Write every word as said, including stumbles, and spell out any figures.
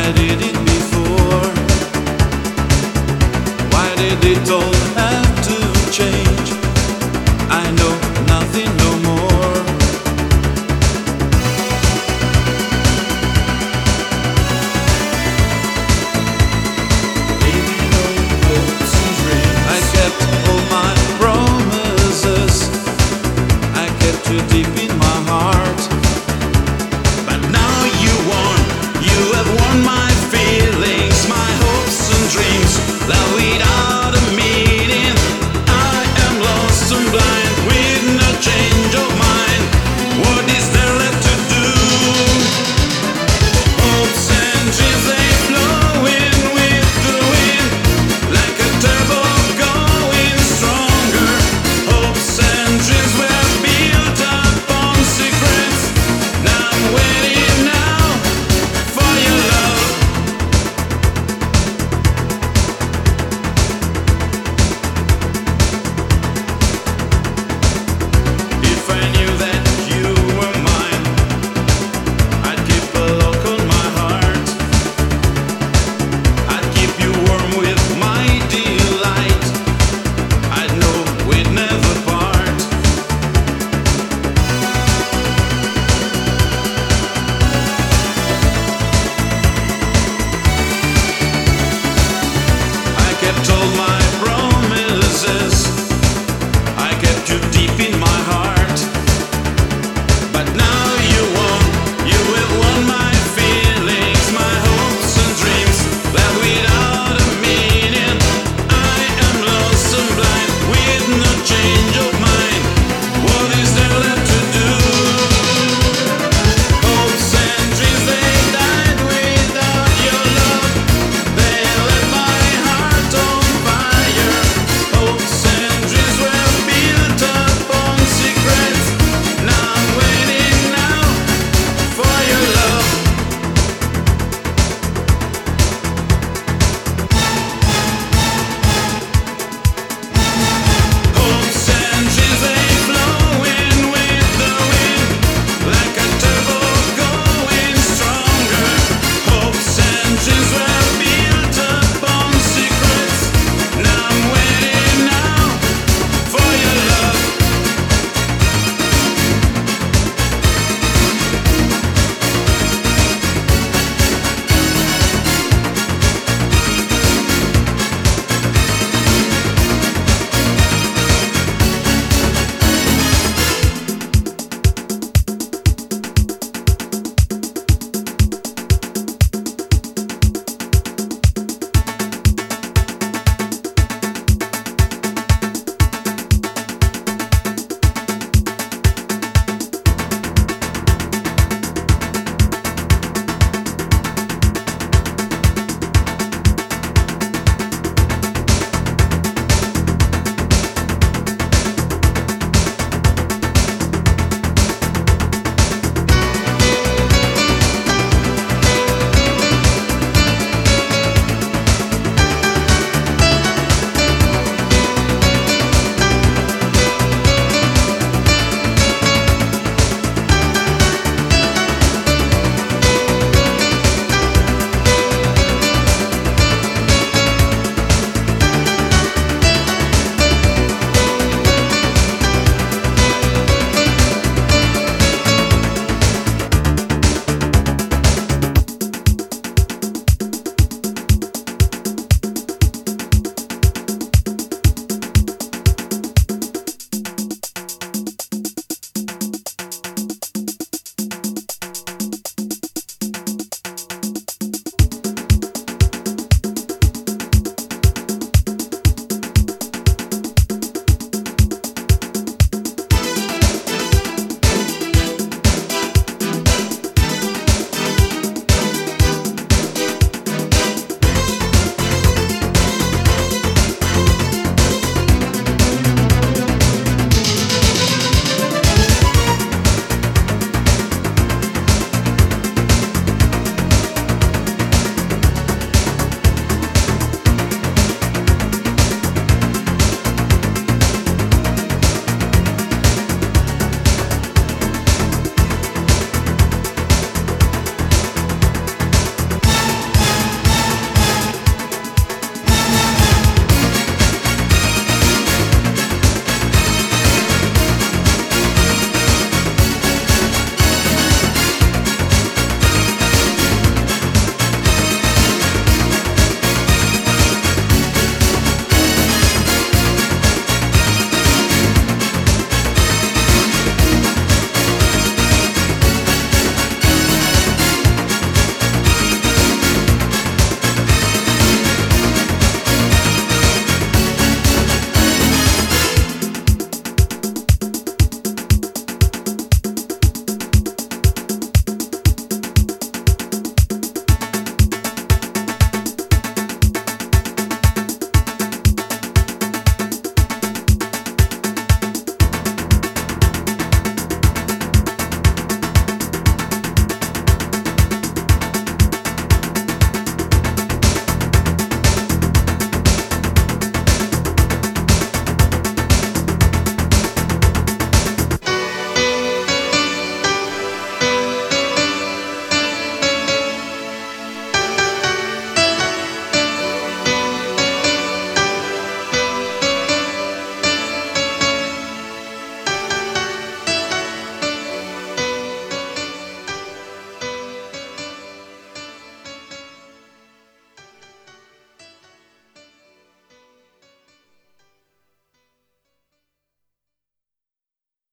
I did it before. Why did it all have to change? I know nothing no more. Baby, no hopes and dreams. I kept all my promises. I kept you deep in my heart. But now you won. You have won my feelings, my hopes and dreams. Love without a meaning. I am lost and blind with no change of mind. What is there left to do? Hopes and dreams, they flowing with the wind, like a turbo going stronger. Hopes and dreams were built upon secrets. Now I'm waiting now for your love. If I knew that you were mine, I'd keep a lock on my heart. I'd keep you warm with my delight. I'd know we'd never part. I kept all my